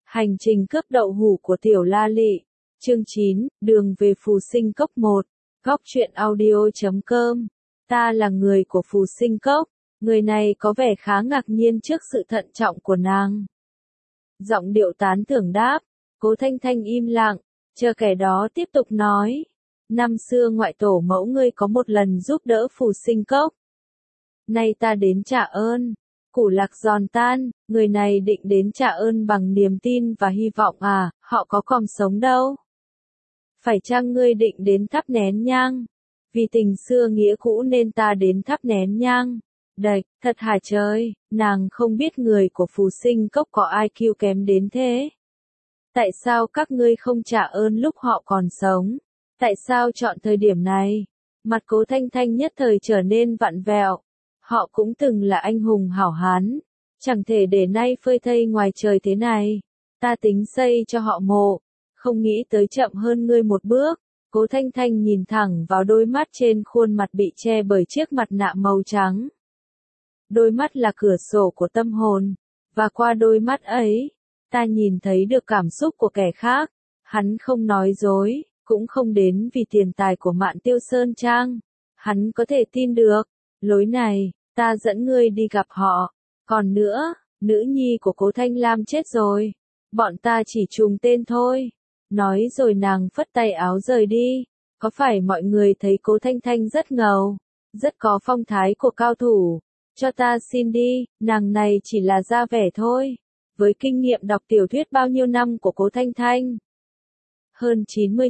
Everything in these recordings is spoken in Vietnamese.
Hành trình cướp đậu hũ của Tiểu La Lị. Chương 9, đường về Phù Sinh Cốc 1. Góc truyện audio.com. Ta là người của Phù Sinh Cốc. Người này có vẻ khá ngạc nhiên trước sự thận trọng của nàng. Giọng điệu tán thưởng đáp. Cố Thanh Thanh im lặng, chờ kẻ đó tiếp tục nói. Năm xưa ngoại tổ mẫu ngươi có một lần giúp đỡ Phù Sinh Cốc. Nay ta đến trả ơn. Củ lạc giòn tan, người này định đến trả ơn bằng niềm tin và hy vọng à, họ có còn sống đâu. Phải chăng ngươi định đến thắp nén nhang? Vì tình xưa nghĩa cũ nên ta đến thắp nén nhang. Đạch, thật hả trời, nàng không biết người của Phù Sinh Cốc có IQ kém đến thế. Tại sao các ngươi không trả ơn lúc họ còn sống? Tại sao chọn thời điểm này? Mặt Cố Thanh Thanh nhất thời trở nên vặn vẹo. Họ cũng từng là anh hùng hảo hán, chẳng thể để nay phơi thây ngoài trời thế này. Ta tính xây cho họ mộ, không nghĩ tới chậm hơn ngươi một bước. Cố Thanh Thanh nhìn thẳng vào đôi mắt trên khuôn mặt bị che bởi chiếc mặt nạ màu trắng. Đôi mắt là cửa sổ của tâm hồn, và qua đôi mắt ấy, ta nhìn thấy được cảm xúc của kẻ khác. Hắn không nói dối, cũng không đến vì tiền tài của Mạn Tiêu Sơn Trang. Hắn có thể tin được, lối này, ta dẫn ngươi đi gặp họ. Còn nữa, nữ nhi của Cố Thanh Lam chết rồi. Bọn ta chỉ trùng tên thôi. Nói rồi nàng phất tay áo rời đi. Có phải mọi người thấy Cố Thanh Thanh rất ngầu, rất có phong thái của cao thủ? Cho ta xin đi, nàng này chỉ là ra vẻ thôi. Với kinh nghiệm đọc tiểu thuyết bao nhiêu năm của Cố Thanh Thanh, hơn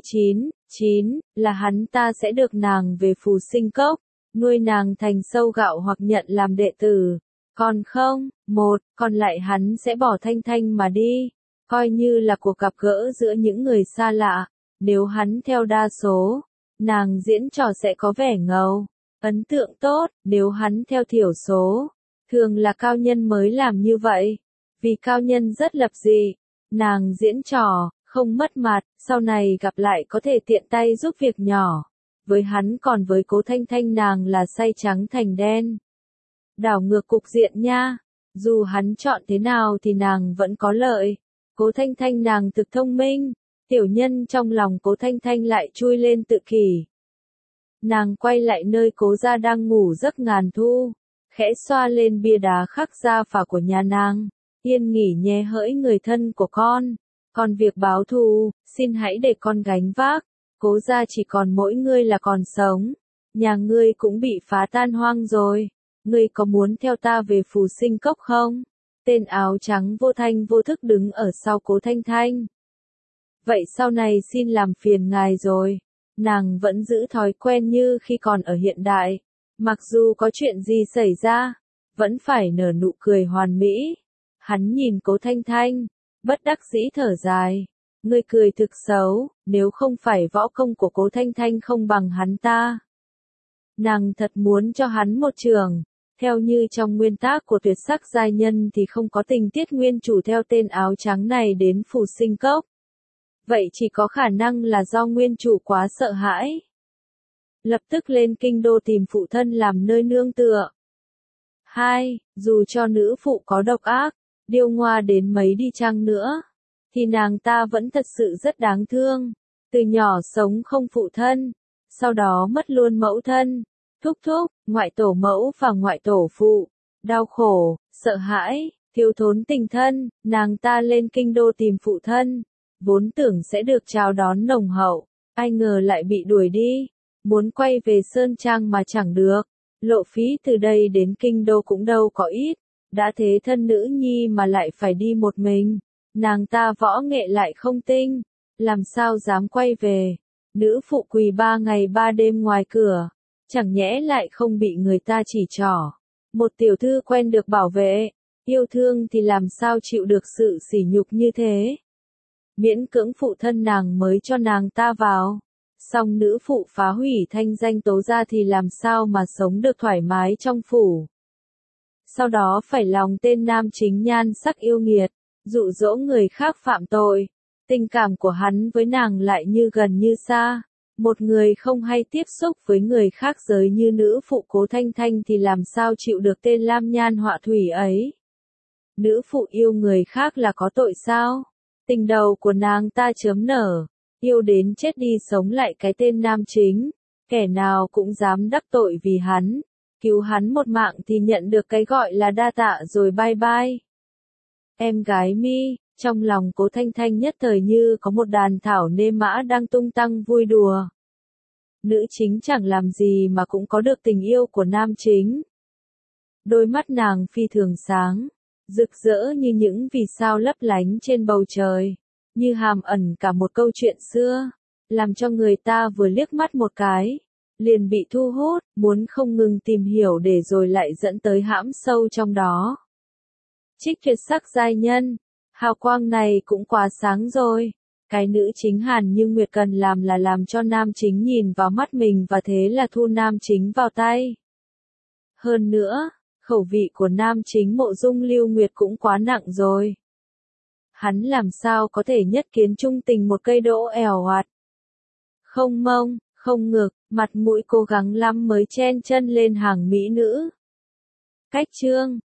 99 là hắn ta sẽ được nàng về Phù Sinh Cốc, nuôi nàng thành sâu gạo hoặc nhận làm đệ tử. Còn không, còn lại hắn sẽ bỏ Thanh Thanh mà đi, coi như là cuộc gặp gỡ giữa những người xa lạ. Nếu hắn theo đa số, nàng diễn trò sẽ có vẻ ngầu, ấn tượng tốt. Nếu hắn theo thiểu số, thường là cao nhân mới làm như vậy, vì cao nhân rất lập dị. Nàng diễn trò, không mất mặt, sau này gặp lại có thể tiện tay giúp việc nhỏ. Với hắn còn với Cố Thanh Thanh nàng là say trắng thành đen. Đảo ngược cục diện nha. Dù hắn chọn thế nào thì nàng vẫn có lợi. Cố Thanh Thanh nàng thực thông minh. Tiểu nhân trong lòng Cố Thanh Thanh lại chui lên tự kỷ. Nàng quay lại nơi Cố gia đang ngủ giấc ngàn thu, khẽ xoa lên bia đá khắc gia phả của nhà nàng. Yên nghỉ nhé hỡi người thân của con. Còn việc báo thù, xin hãy để con gánh vác. Cố gia chỉ còn mỗi ngươi là còn sống. Nhà ngươi cũng bị phá tan hoang rồi. Ngươi có muốn theo ta về Phù Sinh Cốc không? Tên áo trắng vô thanh vô thức đứng ở sau Cố Thanh Thanh. Vậy sau này xin làm phiền ngài rồi. Nàng vẫn giữ thói quen như khi còn ở hiện đại. Mặc dù có chuyện gì xảy ra, vẫn phải nở nụ cười hoàn mỹ. Hắn nhìn Cố Thanh Thanh, bất đắc dĩ thở dài. Ngươi cười thực xấu, nếu không phải võ công của Cố Thanh Thanh không bằng hắn ta. Nàng thật muốn cho hắn một trường. Theo như trong nguyên tác của Tuyệt Sắc giai nhân thì không có tình tiết nguyên chủ theo tên áo trắng này đến Phù Sinh Cốc. Vậy chỉ có khả năng là do nguyên chủ quá sợ hãi. Lập tức lên kinh đô tìm phụ thân làm nơi nương tựa. 2. Dù cho nữ phụ có độc ác, điêu ngoa đến mấy đi chăng nữa, thì nàng ta vẫn thật sự rất đáng thương. Từ nhỏ sống không phụ thân, sau đó mất luôn mẫu thân, thúc thúc, ngoại tổ mẫu và ngoại tổ phụ. Đau khổ, sợ hãi, thiếu thốn tình thân, nàng ta lên kinh đô tìm phụ thân, vốn tưởng sẽ được chào đón nồng hậu, ai ngờ lại bị đuổi đi. Muốn quay về Sơn Trang mà chẳng được. Lộ phí từ đây đến kinh đô cũng đâu có ít. Đã thế thân nữ nhi mà lại phải đi một mình. Nàng ta võ nghệ lại không tinh, làm sao dám quay về. Nữ phụ quỳ 3 ngày 3 đêm ngoài cửa, chẳng nhẽ lại không bị người ta chỉ trỏ. Một tiểu thư quen được bảo vệ, yêu thương thì làm sao chịu được sự sỉ nhục như thế. Miễn cưỡng phụ thân nàng mới cho nàng ta vào. Song nữ phụ phá hủy thanh danh Tố gia thì làm sao mà sống được thoải mái trong phủ. Sau đó phải lòng tên nam chính nhan sắc yêu nghiệt, dụ dỗ người khác phạm tội. Tình cảm của hắn với nàng lại như gần như xa. Một người không hay tiếp xúc với người khác giới như nữ phụ Cố Thanh Thanh thì làm sao chịu được tên lam nhan họa thủy ấy. Nữ phụ yêu người khác là có tội sao? Tình đầu của nàng ta chớm nở, yêu đến chết đi sống lại cái tên nam chính, kẻ nào cũng dám đắc tội vì hắn, cứu hắn một mạng thì nhận được cái gọi là đa tạ rồi bye bye. Em gái Mi, trong lòng Cố Thanh Thanh nhất thời như có một đàn thảo nê mã đang tung tăng vui đùa. Nữ chính chẳng làm gì mà cũng có được tình yêu của nam chính. Đôi mắt nàng phi thường sáng, rực rỡ như những vì sao lấp lánh trên bầu trời, như hàm ẩn cả một câu chuyện xưa, làm cho người ta vừa liếc mắt một cái, liền bị thu hút, muốn không ngừng tìm hiểu để rồi lại dẫn tới hãm sâu trong đó. Trích tuyệt sắc giai nhân, hào quang này cũng quá sáng rồi. Cái nữ chính Hàn Như Nguyệt cần làm là làm cho nam chính nhìn vào mắt mình và thế là thu nam chính vào tay. Hơn nữa, khẩu vị của nam chính Mộ Dung Lưu Nguyệt cũng quá nặng rồi. Hắn làm sao có thể nhất kiến trung tình một cây đỗ èo oạt. Không mông, không ngực, mặt mũi cố gắng lắm mới chen chân lên hàng mỹ nữ. Cách chương